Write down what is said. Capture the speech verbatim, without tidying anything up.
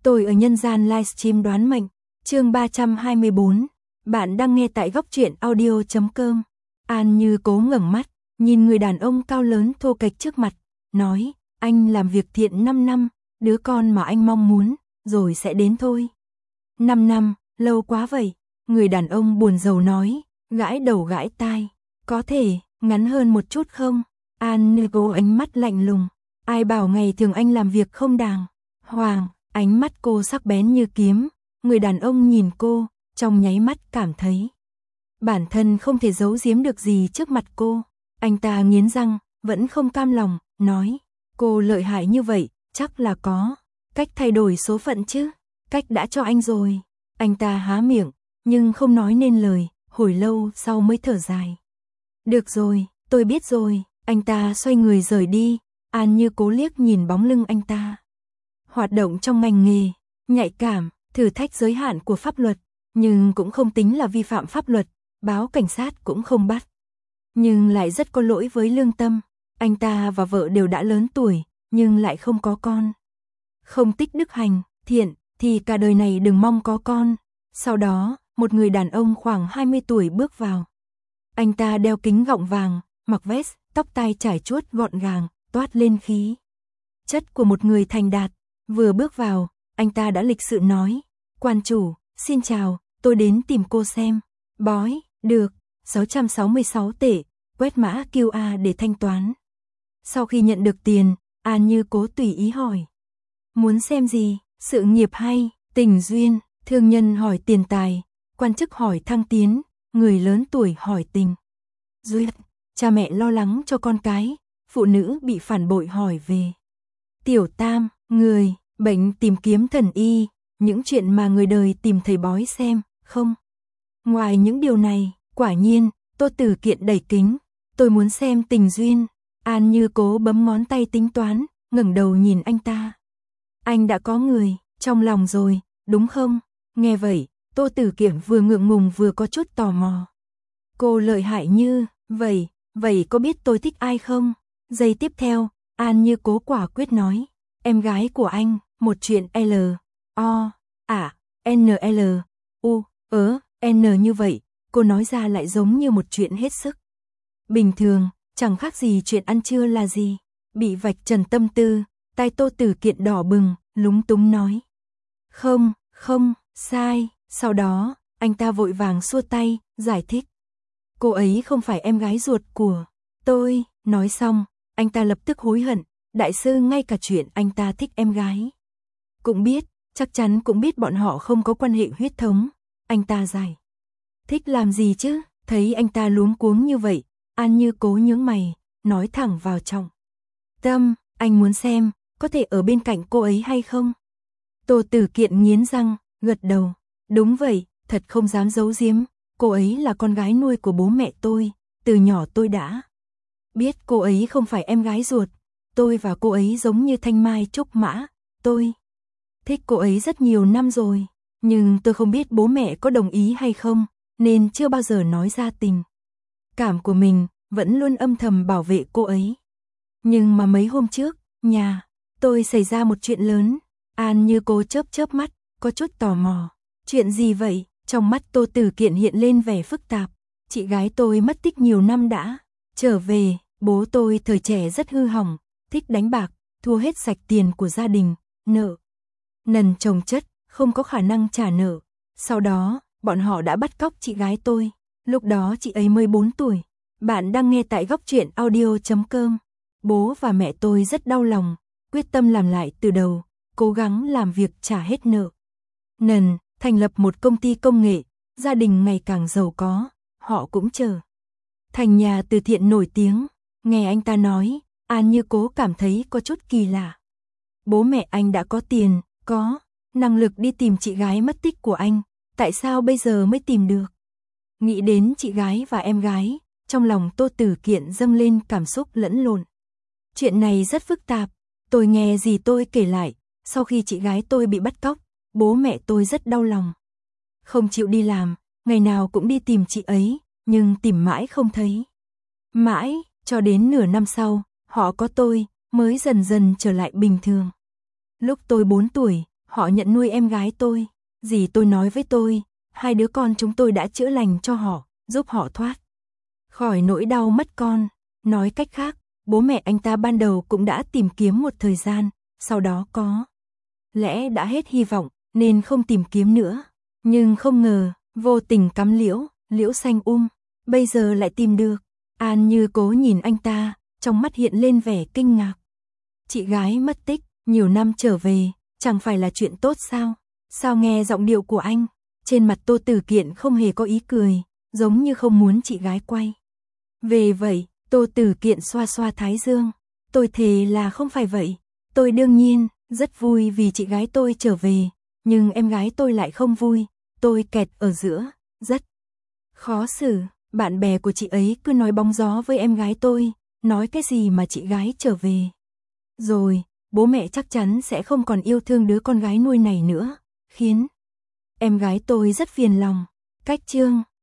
Tôi ở nhân gian livestream đoán mệnh, chương ba trăm hai mươi bốn. Bạn đang nghe tại góc truyện audio chấm com. An Như Cố ngẩng mắt, nhìn người đàn ông cao lớn thô kệch trước mặt, nói, anh làm việc thiện năm năm, đứa con mà anh mong muốn, rồi sẽ đến thôi. năm năm, lâu quá vậy, người đàn ông buồn rầu nói, gãi đầu gãi tai, có thể, ngắn hơn một chút không? An Như Cố ánh mắt lạnh lùng, ai bảo ngày thường anh làm việc không đàng hoàng. Ánh mắt cô sắc bén như kiếm, người đàn ông nhìn cô, trong nháy mắt cảm thấy bản thân không thể giấu giếm được gì trước mặt cô. Anh ta nghiến răng, vẫn không cam lòng, nói, cô lợi hại như vậy, chắc là có cách thay đổi số phận chứ, cách đã cho anh rồi. Anh ta há miệng, nhưng không nói nên lời, hồi lâu sau mới thở dài. Được rồi, tôi biết rồi, anh ta xoay người rời đi. An Như Cố liếc nhìn bóng lưng anh ta. Hoạt động trong ngành nghề, nhạy cảm, thử thách giới hạn của pháp luật, nhưng cũng không tính là vi phạm pháp luật, báo cảnh sát cũng không bắt. Nhưng lại rất có lỗi với lương tâm, anh ta và vợ đều đã lớn tuổi, nhưng lại không có con. Không tích đức hành, thiện, thì cả đời này đừng mong có con. Sau đó, một người đàn ông khoảng hai mươi tuổi bước vào. Anh ta đeo kính gọng vàng, mặc vest, tóc tai trải chuốt gọn gàng, toát lên khí chất của một người thành đạt. Vừa bước vào, anh ta đã lịch sự nói, quan chủ, xin chào, tôi đến tìm cô xem. Bói, được, sáu trăm sáu mươi sáu tệ, quét mã quy rờ để thanh toán. Sau khi nhận được tiền, An Như Cố tùy ý hỏi. Muốn xem gì, sự nghiệp hay, tình duyên, thương nhân hỏi tiền tài, quan chức hỏi thăng tiến, người lớn tuổi hỏi tình duyên, cha mẹ lo lắng cho con cái, phụ nữ bị phản bội hỏi về tiểu tam, người, bệnh tìm kiếm thần y, những chuyện mà người đời tìm thầy bói xem, không. Ngoài những điều này, quả nhiên, Tô Tử Kiện đẩy kính, tôi muốn xem tình duyên. An Như Cố bấm ngón tay tính toán, ngẩng đầu nhìn anh ta. Anh đã có người trong lòng rồi, đúng không? Nghe vậy, Tô Tử Kiện vừa ngượng ngùng vừa có chút tò mò. Cô lợi hại như vậy, vậy có biết tôi thích ai không? Giây tiếp theo, An Như Cố quả quyết nói, em gái của anh, một chuyện L, O, à, N L, U, ớ, N như vậy, cô nói ra lại giống như một chuyện hết sức bình thường, chẳng khác gì chuyện ăn trưa là gì. Bị vạch trần tâm tư, tai Tô Tử Kiện đỏ bừng, lúng túng nói. Không, không, sai. Sau đó, anh ta vội vàng xua tay, giải thích. Cô ấy không phải em gái ruột của tôi. Nói xong, anh ta lập tức hối hận. Đại sư ngay cả chuyện anh ta thích em gái cũng biết, chắc chắn cũng biết bọn họ không có quan hệ huyết thống. Anh ta giải thích làm gì chứ? Thấy anh ta luống cuống như vậy, An Như Cố nhướng mày, nói thẳng vào trọng tâm, anh muốn xem, có thể ở bên cạnh cô ấy hay không? Tô Tử Kiện nghiến răng, gật đầu, đúng vậy, thật không dám giấu giếm, cô ấy là con gái nuôi của bố mẹ tôi, từ nhỏ tôi đã biết cô ấy không phải em gái ruột, tôi và cô ấy giống như thanh mai trúc mã, tôi thích cô ấy rất nhiều năm rồi, nhưng tôi không biết bố mẹ có đồng ý hay không, nên chưa bao giờ nói ra tình cảm của mình, vẫn luôn âm thầm bảo vệ cô ấy. Nhưng mà mấy hôm trước, nhà tôi xảy ra một chuyện lớn. An Như Cố chớp chớp mắt, có chút tò mò. Chuyện gì vậy? Trong mắt Tô Tử Kiện hiện lên vẻ phức tạp. Chị gái tôi mất tích nhiều năm đã trở về, bố tôi thời trẻ rất hư hỏng, thích đánh bạc, thua hết sạch tiền của gia đình, nợ nần chồng chất, không có khả năng trả nợ. Sau đó, bọn họ đã bắt cóc chị gái tôi. Lúc đó chị ấy mới bốn tuổi. Bạn đang nghe tại góc truyện audio chấm com. Bố và mẹ tôi rất đau lòng, quyết tâm làm lại từ đầu, cố gắng làm việc trả hết nợ nần, thành lập một công ty công nghệ, gia đình ngày càng giàu có, họ cũng trở thành nhà từ thiện nổi tiếng. Nghe anh ta nói, An Như Cố cảm thấy có chút kỳ lạ. Bố mẹ anh đã có tiền, có năng lực đi tìm chị gái mất tích của anh, tại sao bây giờ mới tìm được? Nghĩ đến chị gái và em gái, trong lòng Tô Tử Kiện dâng lên cảm xúc lẫn lộn. Chuyện này rất phức tạp, tôi nghe dì tôi kể lại, sau khi chị gái tôi bị bắt cóc, bố mẹ tôi rất đau lòng. Không chịu đi làm, ngày nào cũng đi tìm chị ấy, nhưng tìm mãi không thấy. Mãi, cho đến nửa năm sau, họ có tôi, mới dần dần trở lại bình thường. Lúc tôi bốn tuổi, họ nhận nuôi em gái tôi. Dì tôi nói với tôi, hai đứa con chúng tôi đã chữa lành cho họ, giúp họ thoát khỏi nỗi đau mất con. Nói cách khác, bố mẹ anh ta ban đầu cũng đã tìm kiếm một thời gian, sau đó có lẽ đã hết hy vọng, nên không tìm kiếm nữa. Nhưng không ngờ, vô tình cắm liễu, liễu xanh um, bây giờ lại tìm được. An Như Cố nhìn anh ta, trong mắt hiện lên vẻ kinh ngạc. Chị gái mất tích, nhiều năm trở về, chẳng phải là chuyện tốt sao? Sao nghe giọng điệu của anh, trên mặt Tô Tử Kiện không hề có ý cười, giống như không muốn chị gái quay về vậy. Tô Tử Kiện xoa xoa thái dương. Tôi thề là không phải vậy. Tôi đương nhiên rất vui vì chị gái tôi trở về, nhưng em gái tôi lại không vui. Tôi kẹt ở giữa, rất khó xử. Bạn bè của chị ấy cứ nói bóng gió với em gái tôi, nói cái gì mà chị gái trở về rồi, bố mẹ chắc chắn sẽ không còn yêu thương đứa con gái nuôi này nữa, khiến em gái tôi rất phiền lòng. Cách chương